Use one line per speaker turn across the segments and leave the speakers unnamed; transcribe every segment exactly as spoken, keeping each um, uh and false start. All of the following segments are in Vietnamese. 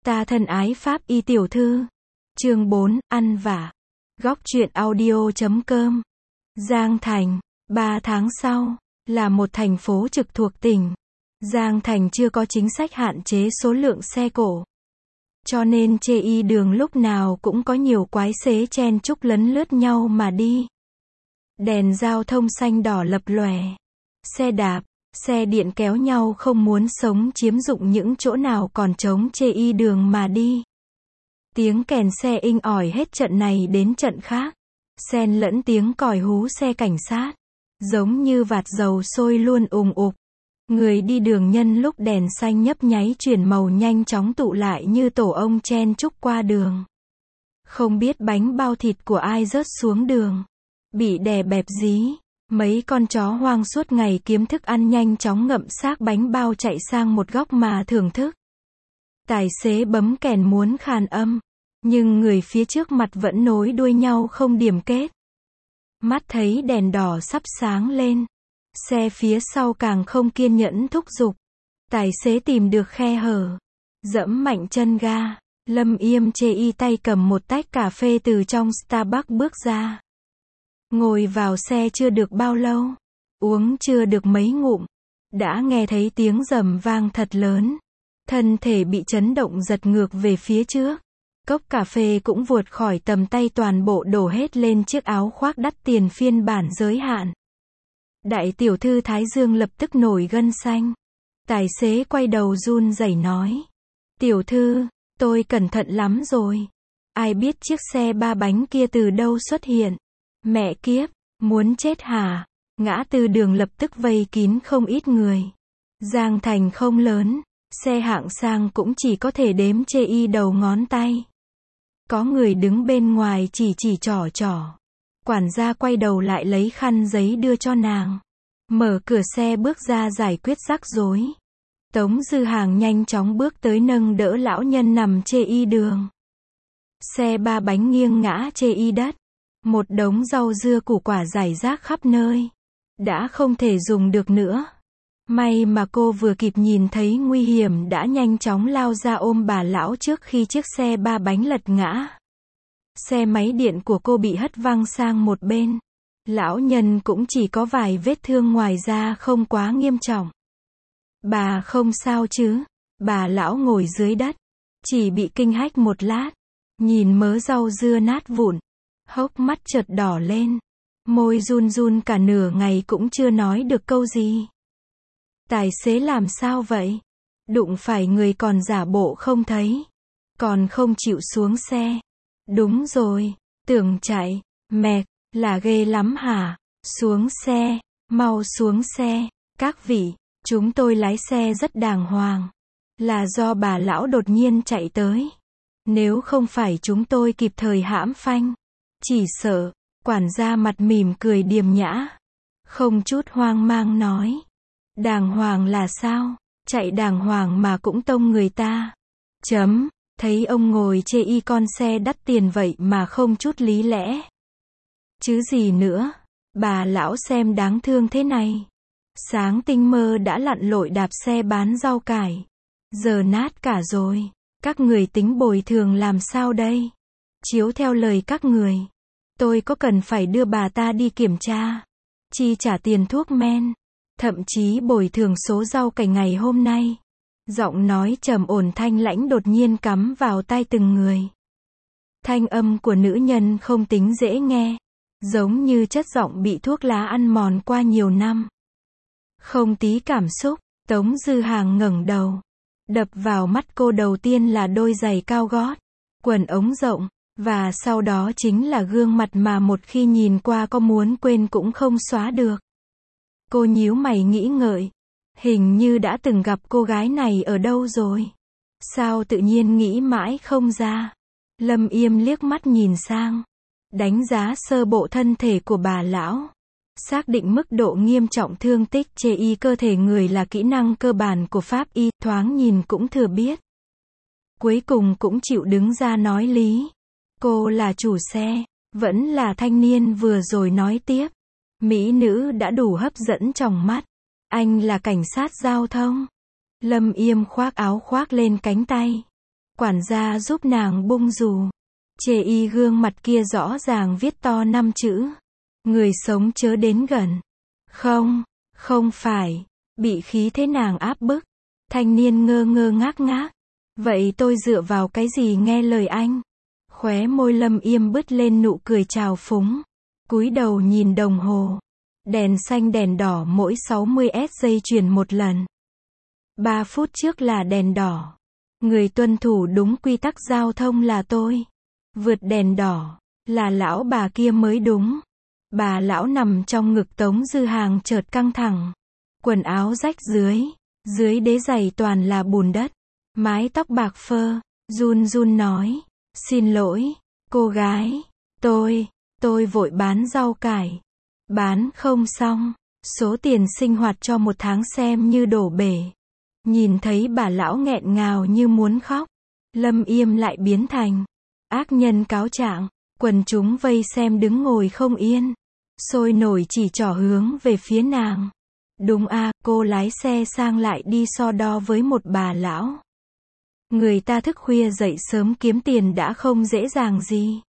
Ta thân ái Pháp y tiểu thư. Chương bốn, ăn vả. Góc truyện audio chấm com. Giang Thành, ba tháng sau, là một thành phố trực thuộc tỉnh. Giang Thành chưa có chính sách hạn chế số lượng xe cộ. Cho nên chê y đường lúc nào cũng có nhiều quái xế chen chúc lấn lướt nhau mà đi. Đèn giao thông xanh đỏ lập lòe. Xe đạp, xe điện kéo nhau không muốn sống chiếm dụng những chỗ nào còn trống chê y đường mà đi. Tiếng kèn xe inh ỏi hết trận này đến trận khác. Xen lẫn tiếng còi hú xe cảnh sát. Giống như vạt dầu sôi luôn ùng ục. Người đi đường nhân lúc đèn xanh nhấp nháy chuyển màu nhanh chóng tụ lại như tổ ong chen chúc qua đường. Không biết bánh bao thịt của ai rớt xuống đường. Bị đè bẹp dí. Mấy con chó hoang suốt ngày kiếm thức ăn nhanh chóng ngậm xác bánh bao chạy sang một góc mà thưởng thức. Tài xế bấm kèn muốn khàn âm. Nhưng người phía trước mặt vẫn nối đuôi nhau không điểm kết. Mắt thấy đèn đỏ sắp sáng lên. Xe phía sau càng không kiên nhẫn thúc giục. Tài xế tìm được khe hở. Dẫm mạnh chân ga. Lâm Yêm chê y tay cầm một tách cà phê từ trong Starbucks bước ra. Ngồi vào xe chưa được bao lâu. Uống chưa được mấy ngụm. Đã nghe thấy tiếng rầm vang thật lớn. Thân thể bị chấn động giật ngược về phía trước. Cốc cà phê cũng vụt khỏi tầm tay toàn bộ đổ hết lên chiếc áo khoác đắt tiền phiên bản giới hạn. Đại tiểu thư Thái Dương lập tức nổi gân xanh. Tài xế quay đầu run rẩy nói. Tiểu thư, tôi cẩn thận lắm rồi. Ai biết chiếc xe ba bánh kia từ đâu xuất hiện. Mẹ kiếp, muốn chết hả? Ngã tư đường lập tức vây kín không ít người. Giang Thành không lớn, xe hạng sang cũng chỉ có thể đếm chê y đầu ngón tay. Có người đứng bên ngoài chỉ chỉ trỏ trỏ. Quản gia quay đầu lại lấy khăn giấy đưa cho nàng. Mở cửa xe bước ra giải quyết rắc rối. Tống Dư Hàng nhanh chóng bước tới nâng đỡ lão nhân nằm chê y đường. Xe ba bánh nghiêng ngã chê y đất. Một đống rau dưa củ quả rải rác khắp nơi. Đã không thể dùng được nữa. May mà cô vừa kịp nhìn thấy nguy hiểm đã nhanh chóng lao ra ôm bà lão trước khi chiếc xe ba bánh lật ngã. Xe máy điện của cô bị hất văng sang một bên. Lão nhân cũng chỉ có vài vết thương ngoài ra không quá nghiêm trọng. Bà không sao chứ? Bà lão ngồi dưới đất. Chỉ bị kinh hách một lát. Nhìn mớ rau dưa nát vụn. Hốc mắt chợt đỏ lên. Môi run run cả nửa ngày cũng chưa nói được câu gì. Tài xế làm sao vậy? Đụng phải người còn giả bộ không thấy. Còn không chịu xuống xe. Đúng rồi, tưởng chạy. Mẹ, là ghê lắm hả? Xuống xe, mau xuống xe. Các vị, chúng tôi lái xe rất đàng hoàng. Là do bà lão đột nhiên chạy tới. Nếu không phải chúng tôi kịp thời hãm phanh. Chỉ sợ, quản gia mặt mỉm cười điềm nhã. Không chút hoang mang nói. Đàng hoàng là sao? Chạy đàng hoàng mà cũng tông người ta. Chấm, thấy ông ngồi chê y con xe đắt tiền vậy mà không chút lý lẽ. Chứ gì nữa, bà lão xem đáng thương thế này. Sáng tinh mơ đã lặn lội đạp xe bán rau cải. Giờ nát cả rồi, các người tính bồi thường làm sao đây? Chiếu theo lời các người, tôi có cần phải đưa bà ta đi kiểm tra, chi trả tiền thuốc men, thậm chí bồi thường số rau cải ngày hôm nay. Giọng nói trầm ổn thanh lãnh đột nhiên cắm vào tai từng người. Thanh âm của nữ nhân không tính dễ nghe, giống như chất giọng bị thuốc lá ăn mòn qua nhiều năm. Không tí cảm xúc, Tống Dư Hàng ngẩng đầu. Đập vào mắt cô đầu tiên là đôi giày cao gót, quần ống rộng, và sau đó chính là gương mặt mà một khi nhìn qua có muốn quên cũng không xóa được. Cô nhíu mày nghĩ ngợi. Hình như đã từng gặp cô gái này ở đâu rồi. Sao tự nhiên nghĩ mãi không ra. Lâm Yêm liếc mắt nhìn sang. Đánh giá sơ bộ thân thể của bà lão. Xác định mức độ nghiêm trọng thương tích chê y cơ thể người là kỹ năng cơ bản của pháp y, thoáng nhìn cũng thừa biết. Cuối cùng cũng chịu đứng ra nói lý. Cô là chủ xe, vẫn là thanh niên vừa rồi nói tiếp. Mỹ nữ đã đủ hấp dẫn trong mắt. Anh là cảnh sát giao thông. Lâm Yêm khoác áo khoác lên cánh tay. Quản gia giúp nàng bung dù. Chê y gương mặt kia rõ ràng viết to năm chữ. Người sống chớ đến gần. Không, không phải. Bị khí thế nàng áp bức. Thanh niên ngơ ngơ ngác ngác. Vậy tôi dựa vào cái gì nghe lời anh? Khóe môi Lâm Yêm bứt lên nụ cười trào phúng. Cúi đầu nhìn đồng hồ. Đèn xanh đèn đỏ mỗi sáu mươi giây chuyển một lần. ba phút trước là đèn đỏ. Người tuân thủ đúng quy tắc giao thông là tôi. Vượt đèn đỏ, là lão bà kia mới đúng. Bà lão nằm trong ngực Tống Dư Hàng chợt căng thẳng. Quần áo rách dưới, dưới đế giày toàn là bùn đất. Mái tóc bạc phơ, run run nói. Xin lỗi, cô gái, tôi, tôi vội bán rau cải. Bán không xong, số tiền sinh hoạt cho một tháng xem như đổ bể. Nhìn thấy bà lão nghẹn ngào như muốn khóc. Lâm Yêm lại biến thành ác nhân cáo trạng. Quần chúng vây xem đứng ngồi không yên. Sôi nổi chỉ trỏ hướng về phía nàng. Đúng a, cô lái xe sang lại đi so đo với một bà lão. Người ta thức khuya dậy sớm kiếm tiền đã không dễ dàng gì.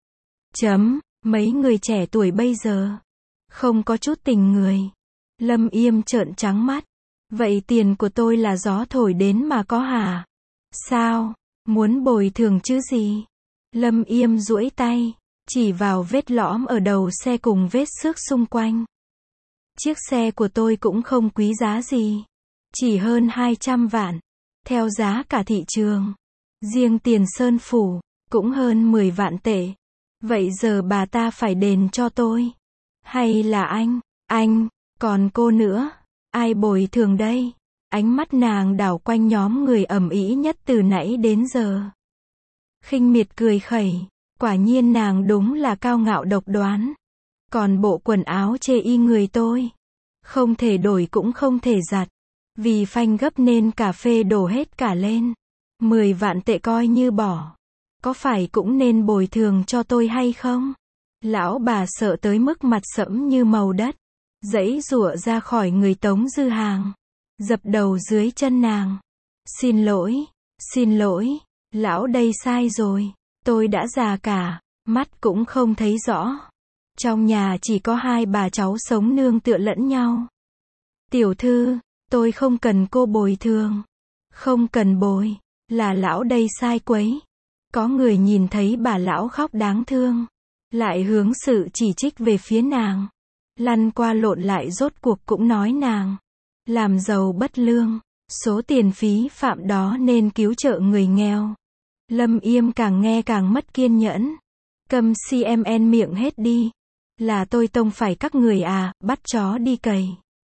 Chấm, mấy người trẻ tuổi bây giờ không có chút tình người. Lâm Yêm trợn trắng mắt. Vậy tiền của tôi là gió thổi đến mà có hả? Sao? Muốn bồi thường chứ gì? Lâm Yêm duỗi tay, chỉ vào vết lõm ở đầu xe cùng vết xước xung quanh. Chiếc xe của tôi cũng không quý giá gì. Chỉ hơn hai trăm vạn. Theo giá cả thị trường. Riêng tiền sơn phủ, cũng hơn mười vạn tệ. Vậy giờ bà ta phải đền cho tôi. Hay là anh? Anh, còn cô nữa. Ai bồi thường đây? Ánh mắt nàng đảo quanh nhóm người ầm ĩ nhất từ nãy đến giờ. Khinh miệt cười khẩy. Quả nhiên nàng đúng là cao ngạo độc đoán. Còn bộ quần áo chê y người tôi. Không thể đổi cũng không thể giặt. Vì phanh gấp nên cà phê đổ hết cả lên. Mười vạn tệ coi như bỏ. Có phải cũng nên bồi thường cho tôi hay không? Lão bà sợ tới mức mặt sẫm như màu đất. Giãy giụa ra khỏi người Tống Dư Hàng. Dập đầu dưới chân nàng. Xin lỗi, xin lỗi, lão đây sai rồi. Tôi đã già cả, mắt cũng không thấy rõ. Trong nhà chỉ có hai bà cháu sống nương tựa lẫn nhau. Tiểu thư, tôi không cần cô bồi thường. Không cần bồi, là lão đây sai quấy. Có người nhìn thấy bà lão khóc đáng thương. Lại hướng sự chỉ trích về phía nàng. Lăn qua lộn lại rốt cuộc cũng nói nàng. Làm giàu bất lương. Số tiền phí phạm đó nên cứu trợ người nghèo. Lâm Yêm càng nghe càng mất kiên nhẫn. Cầm cmn miệng hết đi. Là tôi tông phải các người à, bắt chó đi cày.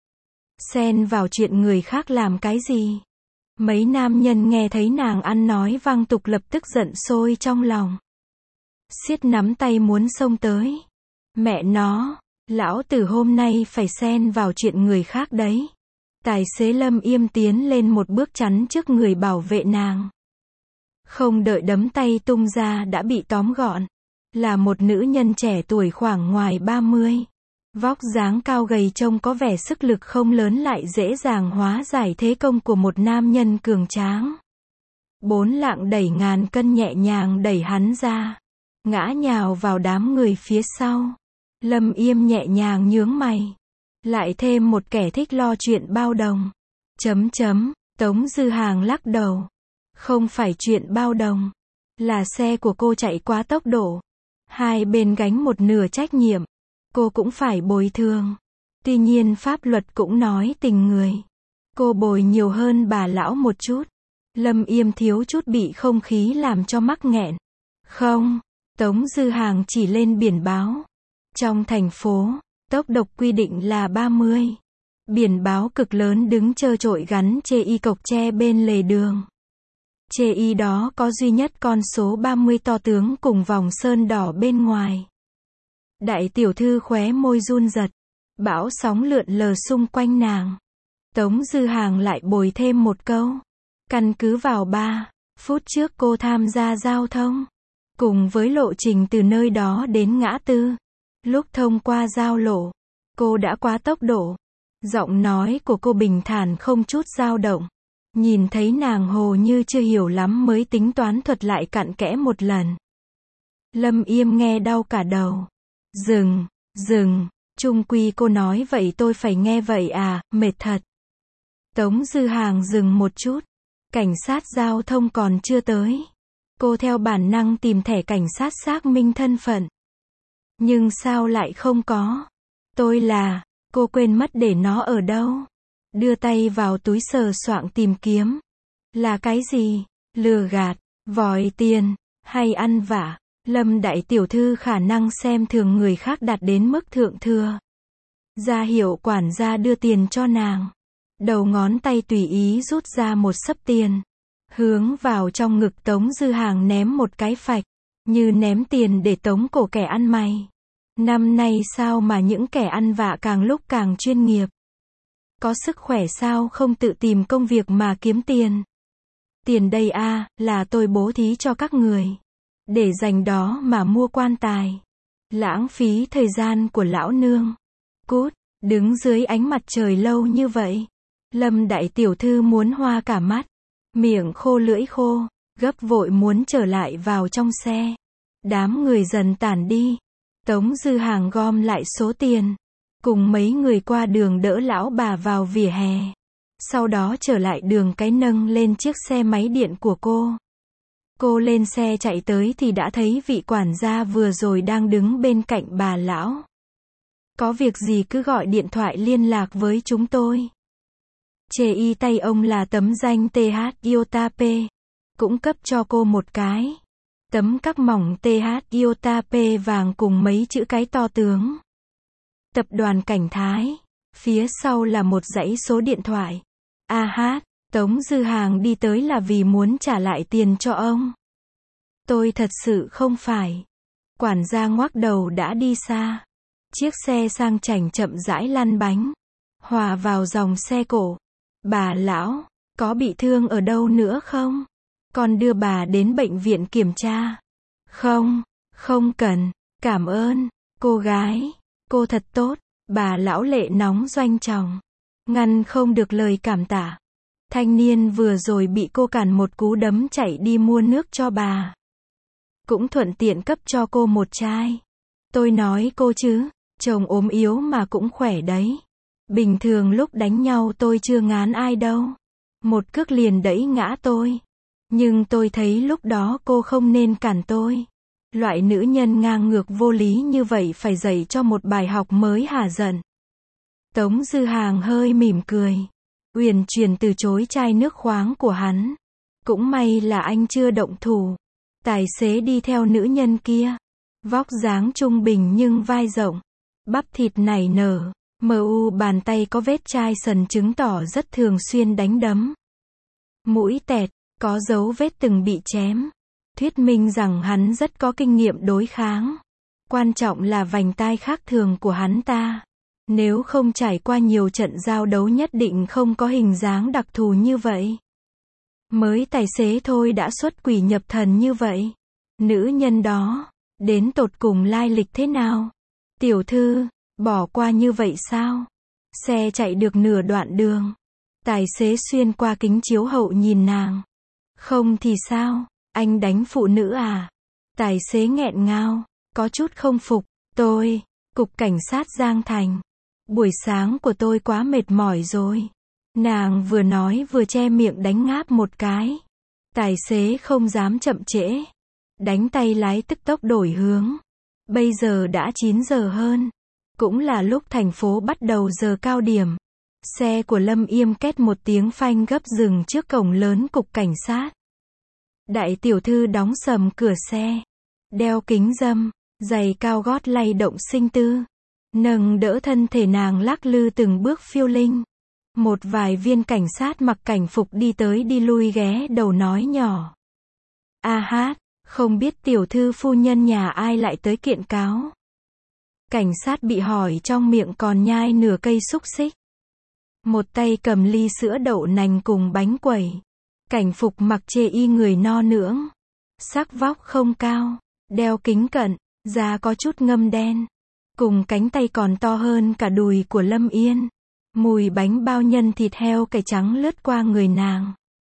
Xen vào chuyện người khác làm cái gì? Mấy nam nhân nghe thấy nàng ăn nói văng tục lập tức giận sôi trong lòng. Siết nắm tay muốn xông tới. Mẹ nó, lão tử hôm nay phải xen vào chuyện người khác đấy. Tài xế Lâm Yêm tiến lên một bước chắn trước người bảo vệ nàng. Không đợi đấm tay tung ra đã bị tóm gọn. Là một nữ nhân trẻ tuổi khoảng ngoài ba mươi. Vóc dáng cao gầy trông có vẻ sức lực không lớn lại dễ dàng hóa giải thế công của một nam nhân cường tráng. Bốn lạng đẩy ngàn cân nhẹ nhàng đẩy hắn ra. Ngã nhào vào đám người phía sau. Lâm Yêm nhẹ nhàng nhướng mày. Lại thêm một kẻ thích lo chuyện bao đồng. Chấm chấm, Tống Dư Hàng lắc đầu. Không phải chuyện bao đồng. Là xe của cô chạy quá tốc độ. Hai bên gánh một nửa trách nhiệm. Cô cũng phải bồi thường. Tuy nhiên pháp luật cũng nói tình người. Cô bồi nhiều hơn bà lão một chút. Lâm Yêm thiếu chút bị không khí làm cho mắc nghẹn. Không, Tống Dư Hàng chỉ lên biển báo. Trong thành phố, tốc độ quy định là ba mươi. Biển báo cực lớn đứng trơ trội gắn chê y cộc tre bên lề đường. Chê y đó có duy nhất con số ba mươi to tướng cùng vòng sơn đỏ bên ngoài. Đại tiểu thư khóe môi run giật. Bão sóng lượn lờ xung quanh nàng. Tống Dư Hàng lại bồi thêm một câu. Căn cứ vào ba phút trước cô tham gia giao thông. Cùng với lộ trình từ nơi đó đến ngã tư. Lúc thông qua giao lộ, cô đã quá tốc độ. Giọng nói của cô bình thản không chút dao động. Nhìn thấy nàng hồ như chưa hiểu lắm mới tính toán thuật lại cặn kẽ một lần. Lâm Yêm nghe đau cả đầu. Dừng, dừng, chung quy cô nói vậy tôi phải nghe vậy à, mệt thật. Tống Dư Hàng dừng một chút. Cảnh sát giao thông còn chưa tới. Cô theo bản năng tìm thẻ cảnh sát xác minh thân phận. Nhưng sao lại không có? Tôi là, cô quên mất để nó ở đâu? Đưa tay vào túi sờ soạng tìm kiếm. Là cái gì? Lừa gạt, vòi tiền, hay ăn vạ? Lâm đại tiểu thư khả năng xem thường người khác đạt đến mức thượng thừa. Ra hiệu quản gia đưa tiền cho nàng. Đầu ngón tay tùy ý rút ra một xấp tiền. Hướng vào trong ngực Tống Dư Hàng ném một cái phạch. Như ném tiền để tống cổ kẻ ăn mày. Năm nay sao mà những kẻ ăn vạ càng lúc càng chuyên nghiệp. Có sức khỏe sao không tự tìm công việc mà kiếm tiền. Tiền đây a à, là tôi bố thí cho các người. Để dành đó mà mua quan tài. Lãng phí thời gian của lão nương. Cút, đứng dưới ánh mặt trời lâu như vậy. Lâm đại tiểu thư muốn hoa cả mắt. Miệng khô lưỡi khô, gấp vội muốn trở lại vào trong xe. Đám người dần tản đi. Tống Dư Hàng gom lại số tiền. Cùng mấy người qua đường đỡ lão bà vào vỉa hè. Sau đó trở lại đường cái nâng lên chiếc xe máy điện của cô. Cô lên xe chạy tới thì đã thấy vị quản gia vừa rồi đang đứng bên cạnh bà lão. Có việc gì cứ gọi điện thoại liên lạc với chúng tôi. Chê y tay ông là tấm danh tê hát Iota P. Cũng cấp cho cô một cái. Tấm các mỏng tê hát Iota P vàng cùng mấy chữ cái to tướng. Tập đoàn Cảnh Thái. Phía sau là một dãy số điện thoại. A hát, Tống Dư Hàng đi tới là vì muốn trả lại tiền cho ông. Tôi thật sự không phải. Quản gia ngoác đầu đã đi xa. Chiếc xe sang chảnh chậm rãi lăn bánh. Hòa vào dòng xe cổ. Bà lão, có bị thương ở đâu nữa không? Con đưa bà đến bệnh viện kiểm tra. Không, không cần, cảm ơn, cô gái, cô thật tốt. Bà lão lệ nóng doanh trọng. Ngăn không được lời cảm tạ. Thanh niên vừa rồi bị cô cản một cú đấm chạy đi mua nước cho bà. Cũng thuận tiện cấp cho cô một chai. Tôi nói cô chứ, chồng ốm yếu mà cũng khỏe đấy. Bình thường lúc đánh nhau tôi chưa ngán ai đâu. Một cước liền đẩy ngã tôi. Nhưng tôi thấy lúc đó cô không nên cản tôi. Loại nữ nhân ngang ngược vô lý như vậy phải dạy cho một bài học mới hả giận. Tống Dư Hàng hơi mỉm cười. Uyển chuyển từ chối chai nước khoáng của hắn. Cũng may là anh chưa động thủ. Tài xế đi theo nữ nhân kia. Vóc dáng trung bình nhưng vai rộng. Bắp thịt nảy nở. Mờ u bàn tay có vết chai sần chứng tỏ rất thường xuyên đánh đấm. Mũi tẹt, có dấu vết từng bị chém. Thuyết minh rằng hắn rất có kinh nghiệm đối kháng. Quan trọng là vành tai khác thường của hắn ta. Nếu không trải qua nhiều trận giao đấu nhất định không có hình dáng đặc thù như vậy. Mới tài xế thôi đã xuất quỷ nhập thần như vậy. Nữ nhân đó, đến tột cùng lai lịch thế nào? Tiểu thư, bỏ qua như vậy sao? Xe chạy được nửa đoạn đường. Tài xế xuyên qua kính chiếu hậu nhìn nàng. Không thì sao? Anh đánh phụ nữ à? Tài xế nghẹn ngào, có chút không phục. Tôi, cục cảnh sát Giang Thành. Buổi sáng của tôi quá mệt mỏi rồi. Nàng vừa nói vừa che miệng đánh ngáp một cái. Tài xế không dám chậm trễ. Đánh tay lái tức tốc đổi hướng. Bây giờ đã chín giờ hơn. Cũng là lúc thành phố bắt đầu giờ cao điểm. Xe của Lâm Yêm két một tiếng phanh gấp dừng trước cổng lớn cục cảnh sát. Đại tiểu thư đóng sầm cửa xe. Đeo kính râm, giày cao gót lay động sinh tư. Nâng đỡ thân thể nàng lắc lư từng bước phiêu linh. Một vài viên cảnh sát mặc cảnh phục đi tới đi lui ghé đầu nói nhỏ. A hát, không biết tiểu thư phu nhân nhà ai lại tới kiện cáo. Cảnh sát bị hỏi trong miệng còn nhai nửa cây xúc xích. Một tay cầm ly sữa đậu nành cùng bánh quẩy. Cảnh phục mặc chê y người no nưỡng. Sắc vóc không cao, đeo kính cận, da có chút ngâm đen. Cùng cánh tay còn to hơn cả đùi của Lâm Yên. Mùi bánh bao nhân thịt heo cải trắng lướt qua người nàng.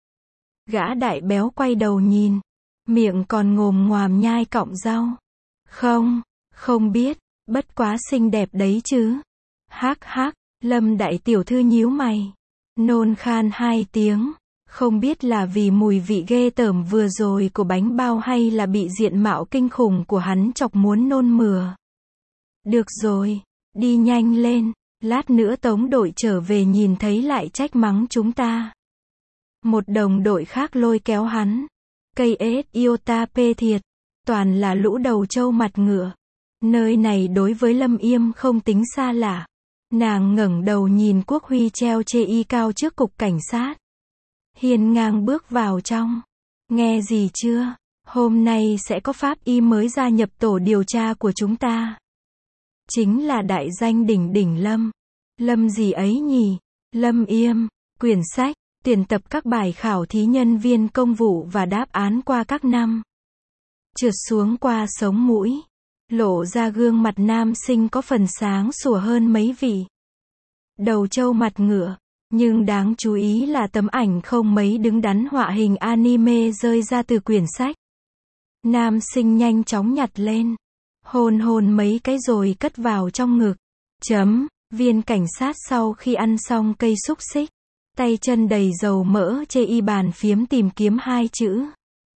Gã đại béo quay đầu nhìn. Miệng còn ngồm ngoàm nhai cọng rau. Không, không biết, bất quá xinh đẹp đấy chứ. Hắc hắc, Lâm đại tiểu thư nhíu mày. Nôn khan hai tiếng. Không biết là vì mùi vị ghê tởm vừa rồi của bánh bao hay là bị diện mạo kinh khủng của hắn chọc muốn nôn mửa. Được rồi, đi nhanh lên, lát nữa tống đội trở về nhìn thấy lại trách mắng chúng ta. Một đồng đội khác lôi kéo hắn. Cây ết iota pê thiệt, toàn là lũ đầu trâu mặt ngựa. Nơi này đối với Lâm Yêm không tính xa lạ. Nàng ngẩng đầu nhìn Quốc Huy treo chê y cao trước cục cảnh sát. Hiên ngang bước vào trong. Nghe gì chưa? Hôm nay sẽ có pháp y mới gia nhập tổ điều tra của chúng ta. Chính là đại danh đỉnh đỉnh Lâm. Lâm gì ấy nhỉ? Lâm Yêm. Quyển sách, tuyển tập các bài khảo thí nhân viên công vụ và đáp án qua các năm. Trượt xuống qua sống mũi. Lộ ra gương mặt nam sinh có phần sáng sủa hơn mấy vị. Đầu trâu mặt ngựa. Nhưng đáng chú ý là tấm ảnh không mấy đứng đắn họa hình anime rơi ra từ quyển sách. Nam sinh nhanh chóng nhặt lên. Hôn hôn mấy cái rồi cất vào trong ngực. Chấm, viên cảnh sát sau khi ăn xong cây xúc xích. Tay chân đầy dầu mỡ chê y bàn phím tìm kiếm hai chữ.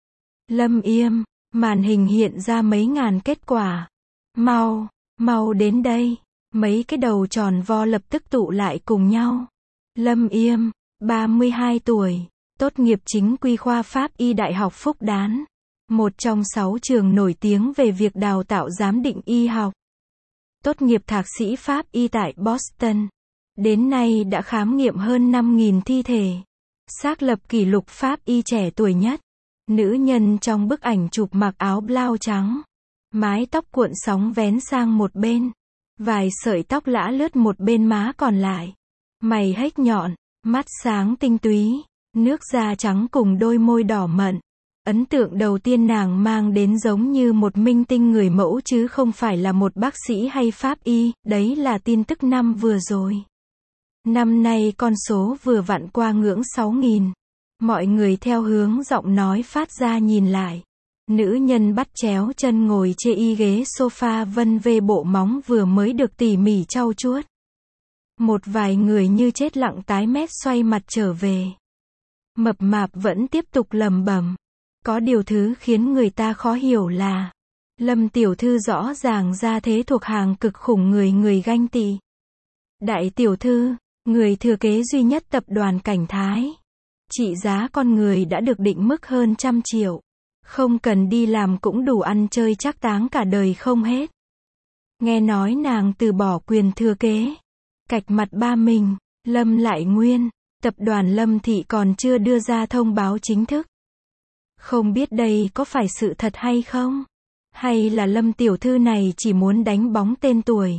Lâm Yêm, màn hình hiện ra mấy ngàn kết quả. Mau, mau đến đây. Mấy cái đầu tròn vo lập tức tụ lại cùng nhau. Lâm Yêm, ba mươi hai tuổi, tốt nghiệp chính quy khoa Pháp y Đại học Phúc Đán. Một trong sáu trường nổi tiếng về việc đào tạo giám định y học. Tốt nghiệp thạc sĩ Pháp y tại Boston. Đến nay đã khám nghiệm hơn năm nghìn thi thể. Xác lập kỷ lục Pháp y trẻ tuổi nhất. Nữ nhân trong bức ảnh chụp mặc áo blau trắng. Mái tóc cuộn sóng vén sang một bên. Vài sợi tóc lã lướt một bên má còn lại. Mày hếch nhọn, mắt sáng tinh túy, nước da trắng cùng đôi môi đỏ mận. Ấn tượng đầu tiên nàng mang đến giống như một minh tinh người mẫu chứ không phải là một bác sĩ hay pháp y, đấy là tin tức năm vừa rồi. Năm nay con số vừa vặn qua ngưỡng sáu nghìn. Mọi người theo hướng giọng nói phát ra nhìn lại. Nữ nhân bắt chéo chân ngồi chê y ghế sofa vân vê bộ móng vừa mới được tỉ mỉ trau chuốt. Một vài người như chết lặng tái mét xoay mặt trở về. Mập mạp vẫn tiếp tục lầm bầm. Có điều thứ khiến người ta khó hiểu là Lâm tiểu thư rõ ràng ra thế thuộc hàng cực khủng người người ganh tị. Đại tiểu thư, người thừa kế duy nhất tập đoàn Cảnh Thái. Trị giá con người đã được định mức hơn trăm triệu. Không cần đi làm cũng đủ ăn chơi trác táng cả đời không hết. Nghe nói nàng từ bỏ quyền thừa kế. Cạch mặt ba mình, Lâm Lại Nguyên, tập đoàn Lâm Thị còn chưa đưa ra thông báo chính thức. Không biết đây có phải sự thật hay không? Hay là Lâm tiểu thư này chỉ muốn đánh bóng tên tuổi?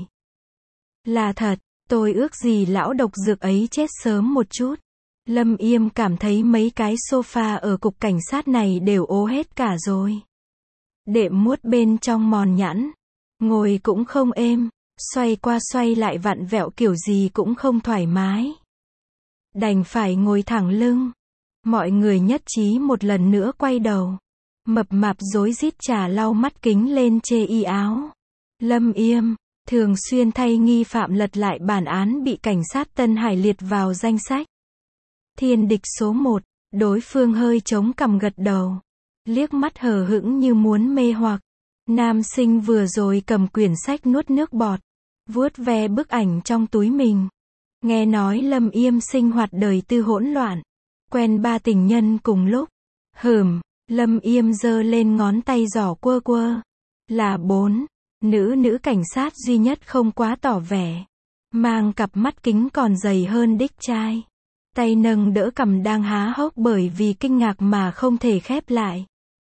Là thật, tôi ước gì lão độc dược ấy chết sớm một chút. Lâm Yêm cảm thấy mấy cái sofa ở cục cảnh sát này đều ố hết cả rồi. Đệm muốt bên trong mòn nhẵn. Ngồi cũng không êm. Xoay qua xoay lại vặn vẹo kiểu gì cũng không thoải mái. Đành phải ngồi thẳng lưng. Mọi người nhất trí một lần nữa quay đầu. Mập mạp rối rít trà lau mắt kính lên chê y áo. Lâm Yêm, thường xuyên thay nghi phạm lật lại bản án bị cảnh sát Tân Hải liệt vào danh sách. Thiên địch số một, đối phương hơi chống cằm gật đầu. Liếc mắt hờ hững như muốn mê hoặc. Nam sinh vừa rồi cầm quyển sách nuốt nước bọt. Vuốt ve bức ảnh trong túi mình. Nghe nói Lâm Yêm sinh hoạt đời tư hỗn loạn. Quen ba tình nhân cùng lúc. Hừm, Lâm Yêm giơ lên ngón tay giỏ quơ quơ. Là bốn. Nữ nữ cảnh sát duy nhất không quá tỏ vẻ. Mang cặp mắt kính còn dày hơn đích trai. Tay nâng đỡ cằm đang há hốc bởi vì kinh ngạc mà không thể khép lại.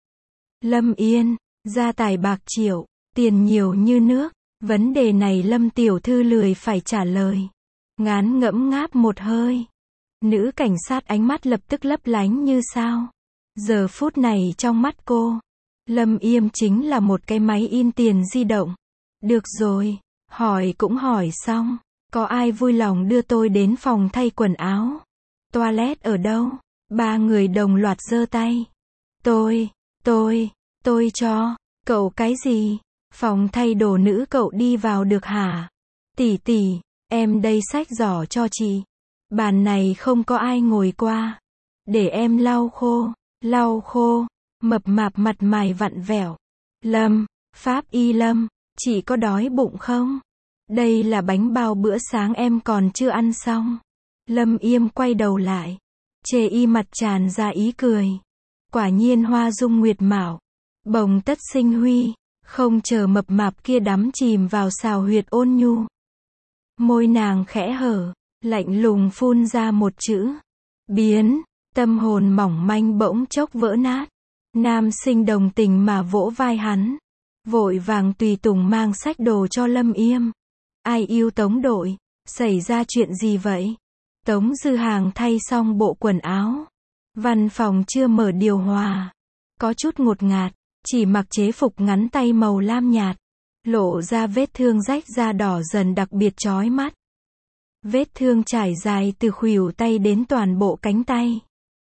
Lâm Yên, gia tài bạc triệu, tiền nhiều như nước. Vấn đề này Lâm tiểu thư lười phải trả lời. Ngán ngẫm ngáp một hơi. Nữ cảnh sát ánh mắt lập tức lấp lánh như sao. Giờ phút này trong mắt cô, Lâm Yêm chính là một cái máy in tiền di động. Được rồi, hỏi cũng hỏi xong. Có ai vui lòng đưa tôi đến phòng thay quần áo? Toilet ở đâu? Ba người đồng loạt giơ tay. Tôi, tôi, tôi cho, cậu cái gì? Phòng thay đồ nữ cậu đi vào được hả? Tỷ tỷ, em đây xách giỏ cho chị. Bàn này không có ai ngồi qua. Để em lau khô, lau khô, mập mạp mặt mày vặn vẹo. Lâm, Pháp Y Lâm, chị có đói bụng không? Đây là bánh bao bữa sáng em còn chưa ăn xong. Lâm Yêm quay đầu lại. Chê Y mặt tràn ra ý cười. Quả nhiên hoa dung nguyệt mạo, bồng tất sinh huy, không chờ mập mạp kia đắm chìm vào xào huyệt ôn nhu. Môi nàng khẽ hở, lạnh lùng phun ra một chữ. Biến, tâm hồn mỏng manh bỗng chốc vỡ nát. Nam sinh đồng tình mà vỗ vai hắn. Vội vàng tùy tùng mang xách đồ cho Lâm Yêm. Ai yêu Tống đội, xảy ra chuyện gì vậy? Tống Dư Hàng thay xong bộ quần áo. Văn phòng chưa mở điều hòa. Có chút ngột ngạt, chỉ mặc chế phục ngắn tay màu lam nhạt. Lộ ra vết thương rách da đỏ dần đặc biệt chói mắt. Vết thương trải dài từ khuỷu tay đến toàn bộ cánh tay.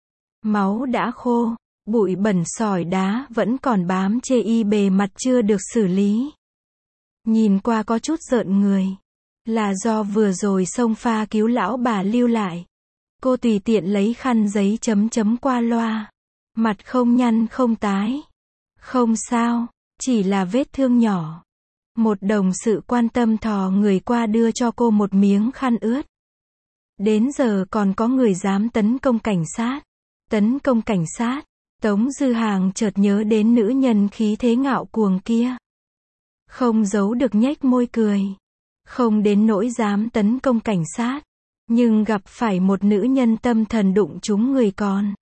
Máu đã khô, bụi bẩn sỏi đá vẫn còn bám chê y bề mặt chưa được xử lý. Nhìn qua có chút rợn người. Là do vừa rồi xông pha cứu lão bà lưu lại. Cô tùy tiện lấy khăn giấy chấm chấm qua loa. Mặt không nhăn không tái. Không sao, chỉ là vết thương nhỏ. Một đồng sự quan tâm thò người qua đưa cho cô một miếng khăn ướt. Đến giờ còn có người dám tấn công cảnh sát. Tấn công cảnh sát. Tống Dư Hàng chợt nhớ đến nữ nhân khí thế ngạo cuồng kia. Không giấu được nhếch môi cười. Không đến nỗi dám tấn công cảnh sát. Nhưng gặp phải một nữ nhân tâm thần đụng trúng người còn.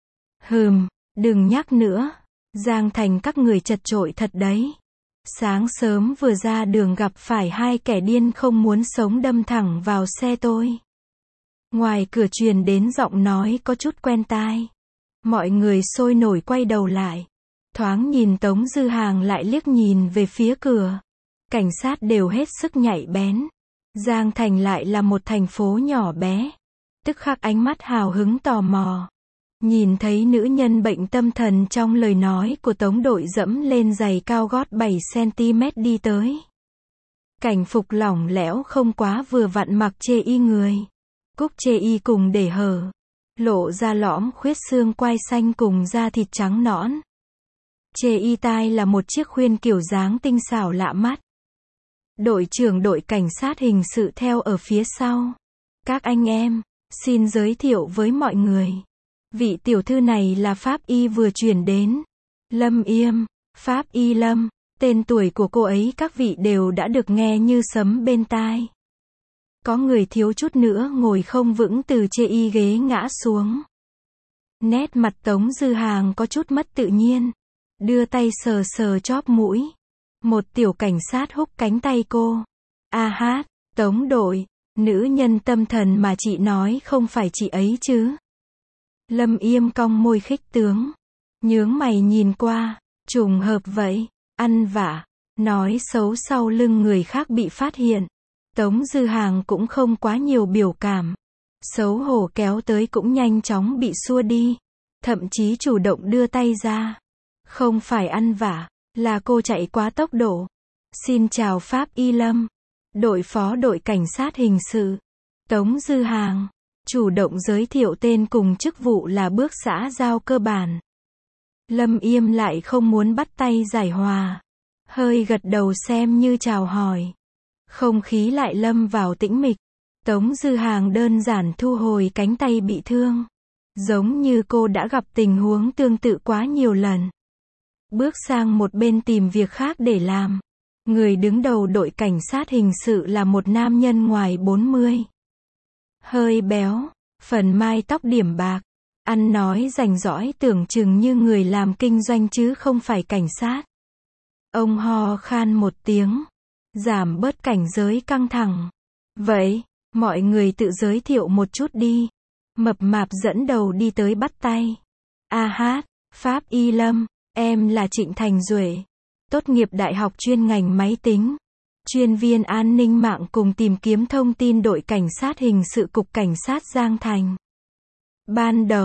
Hừm, đừng nhắc nữa. Giang Thành các người chật chội thật đấy. Sáng sớm vừa ra đường gặp phải hai kẻ điên không muốn sống đâm thẳng vào xe tôi. Ngoài cửa truyền đến giọng nói có chút quen tai. Mọi người sôi nổi quay đầu lại. Thoáng nhìn Tống Dư Hàng lại liếc nhìn về phía cửa. Cảnh sát đều hết sức nhạy bén. Giang Thành lại là một thành phố nhỏ bé. Tức khắc ánh mắt hào hứng tò mò. Nhìn thấy nữ nhân bệnh tâm thần trong lời nói của Tống đội dẫm lên giày cao gót bảy xăng-ti-mét đi tới. Cảnh phục lỏng lẻo không quá vừa vặn mặc chê y người. Cúc chê y cùng để hở. Lộ ra lõm khuyết xương quai xanh cùng da thịt trắng nõn. Chê y tai là một chiếc khuyên kiểu dáng tinh xảo lạ mắt. Đội trưởng đội cảnh sát hình sự theo ở phía sau. Các anh em, xin giới thiệu với mọi người. Vị tiểu thư này là Pháp Y vừa chuyển đến. Lâm Yêm, Pháp Y Lâm, tên tuổi của cô ấy các vị đều đã được nghe như sấm bên tai. Có người thiếu chút nữa ngồi không vững từ chê y ghế ngã xuống. Nét mặt Tống Dư Hàng có chút mất tự nhiên. Đưa tay sờ sờ chóp mũi. Một tiểu cảnh sát húc cánh tay cô. A hát, Tống đội, nữ nhân tâm thần mà chị nói không phải chị ấy chứ. Lâm Yêm cong môi khích tướng. Nhướng mày nhìn qua, trùng hợp vậy, ăn vạ, nói xấu sau lưng người khác bị phát hiện. Tống Dư Hàng cũng không quá nhiều biểu cảm. Xấu hổ kéo tới cũng nhanh chóng bị xua đi. Thậm chí chủ động đưa tay ra. Không phải ăn vạ, là cô chạy quá tốc độ. Xin chào Pháp Y Lâm. Đội phó đội cảnh sát hình sự. Tống Dư Hàng. Chủ động giới thiệu tên cùng chức vụ là bước xã giao cơ bản. Lâm Yêm lại không muốn bắt tay giải hòa. Hơi gật đầu xem như chào hỏi. Không khí lại lâm vào tĩnh mịch. Tống Dư Hàng đơn giản thu hồi cánh tay bị thương. Giống như cô đã gặp tình huống tương tự quá nhiều lần. Bước sang một bên tìm việc khác để làm. Người đứng đầu đội cảnh sát hình sự là một nam nhân ngoài bốn mươi. Hơi béo, phần mai tóc điểm bạc. Ăn nói rành rõi tưởng chừng như người làm kinh doanh chứ không phải cảnh sát. Ông ho khan một tiếng. Giảm bớt cảnh giới căng thẳng. Vậy, mọi người tự giới thiệu một chút đi. Mập mạp dẫn đầu đi tới bắt tay. A hát, Pháp Y Lâm, em là Trịnh Thành Duệ. Tốt nghiệp đại học chuyên ngành máy tính. Chuyên viên an ninh mạng cùng tìm kiếm thông tin đội cảnh sát hình sự cục cảnh sát Giang Thành. Ban đầu,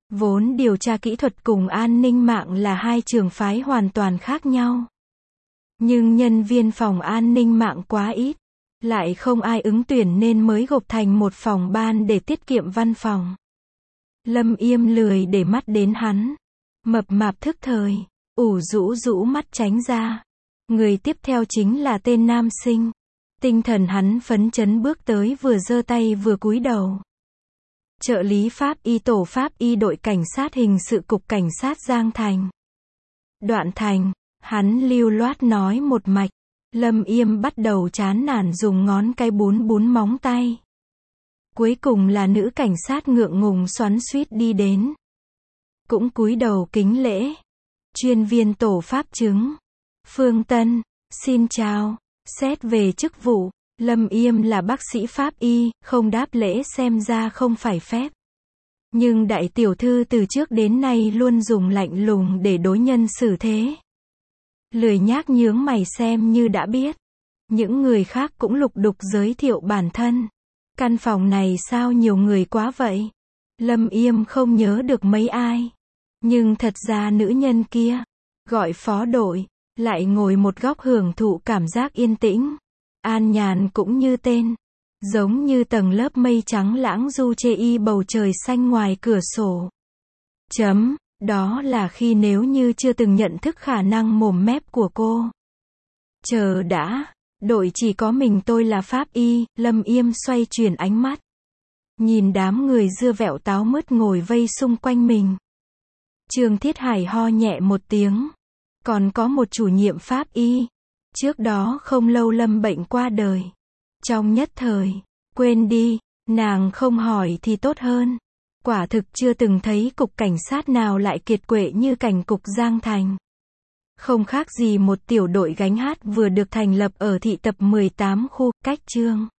Vốn điều tra kỹ thuật cùng an ninh mạng là hai trường phái hoàn toàn khác nhau. Nhưng nhân viên phòng an ninh mạng quá ít, lại không ai ứng tuyển nên mới gộp thành một phòng ban để tiết kiệm văn phòng. Lâm Yêm lười để mắt đến hắn. Mập mạp thức thời, ủ rũ rũ mắt tránh ra. Người tiếp theo chính là tên nam sinh. Tinh thần hắn phấn chấn bước tới vừa giơ tay vừa cúi đầu. Trợ lý pháp y tổ pháp y đội cảnh sát hình sự cục cảnh sát Giang Thành. Đoạn thành, hắn lưu loát nói một mạch. Lâm Yêm bắt đầu chán nản dùng ngón cái bún bún móng tay. Cuối cùng là nữ cảnh sát ngượng ngùng xoắn xuýt đi đến. Cũng cúi đầu kính lễ. Chuyên viên tổ pháp chứng. Phương Tân, xin chào. Xét về chức vụ, Lâm Yêm là bác sĩ pháp y, không đáp lễ xem ra không phải phép. Nhưng đại tiểu thư từ trước đến nay luôn dùng lạnh lùng để đối nhân xử thế. Lười nhác nhướng mày xem như đã biết. Những người khác cũng lục đục giới thiệu bản thân. Căn phòng này sao nhiều người quá vậy? Lâm Yêm không nhớ được mấy ai. Nhưng thật ra nữ nhân kia, gọi phó đội, lại ngồi một góc hưởng thụ cảm giác yên tĩnh. An nhàn cũng như tên. Giống như tầng lớp mây trắng lãng du chê y bầu trời xanh ngoài cửa sổ. Chấm, đó là khi nếu như chưa từng nhận thức khả năng mồm mép của cô. Chờ đã, đội chỉ có mình tôi là pháp y, Lâm Yêm xoay chuyển ánh mắt. Nhìn đám người dưa vẹo táo mứt ngồi vây xung quanh mình. Trương Thiết Hải ho nhẹ một tiếng. Còn có một chủ nhiệm pháp y. Trước đó không lâu lâm bệnh qua đời. Trong nhất thời, quên đi, nàng không hỏi thì tốt hơn. Quả thực chưa từng thấy cục cảnh sát nào lại kiệt quệ như cảnh cục Giang Thành. Không khác gì một tiểu đội gánh hát vừa được thành lập ở thị tập mười tám khu, cách Chương